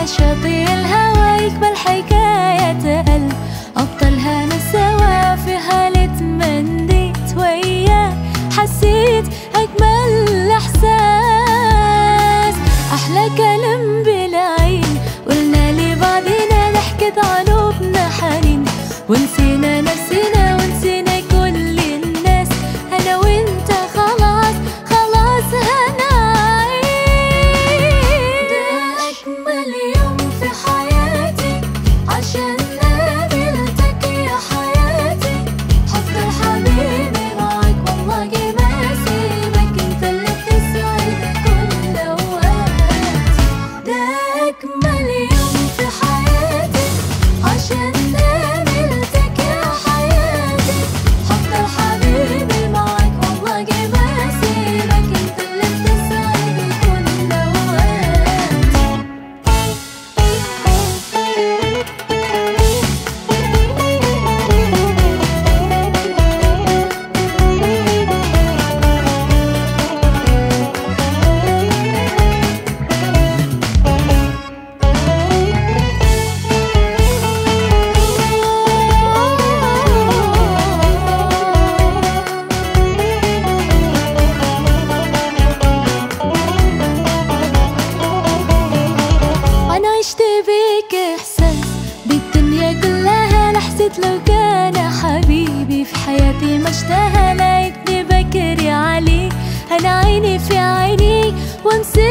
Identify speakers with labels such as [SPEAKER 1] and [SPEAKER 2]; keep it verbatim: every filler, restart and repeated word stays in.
[SPEAKER 1] شاطئ الهوى يقبل حكاية قلب أبطلها أنا سوا في حالة منديت وياك حسيت أجمل إحساس. أحلى كلام بالعين قلنا لبعضنا نحكي قلوبنا حنين ونسينا نفسنا ونسينا كل الناس. أنا وأنت خلاص خلاص هنعيش. ده أجمل يوم في حياتي عشان قابلتك يا حياتي. هفضل حبيبي معاك والله ما سيبك، انت اللي بتسعد كل أوقاتي. ده أجمل يوم في حياتي عشان قابلتك يا حياتي. هفضل حبيبي معاك والله ما سيبك، انت اللي بتسعد كل أوقاتي. أنا عشت بيك إحساس بالدنيا كلها، لحظة لو كان حبيبي في حياتي ما اشتهى لقيتني بكري عليه. أنا عيني في عيني وامسك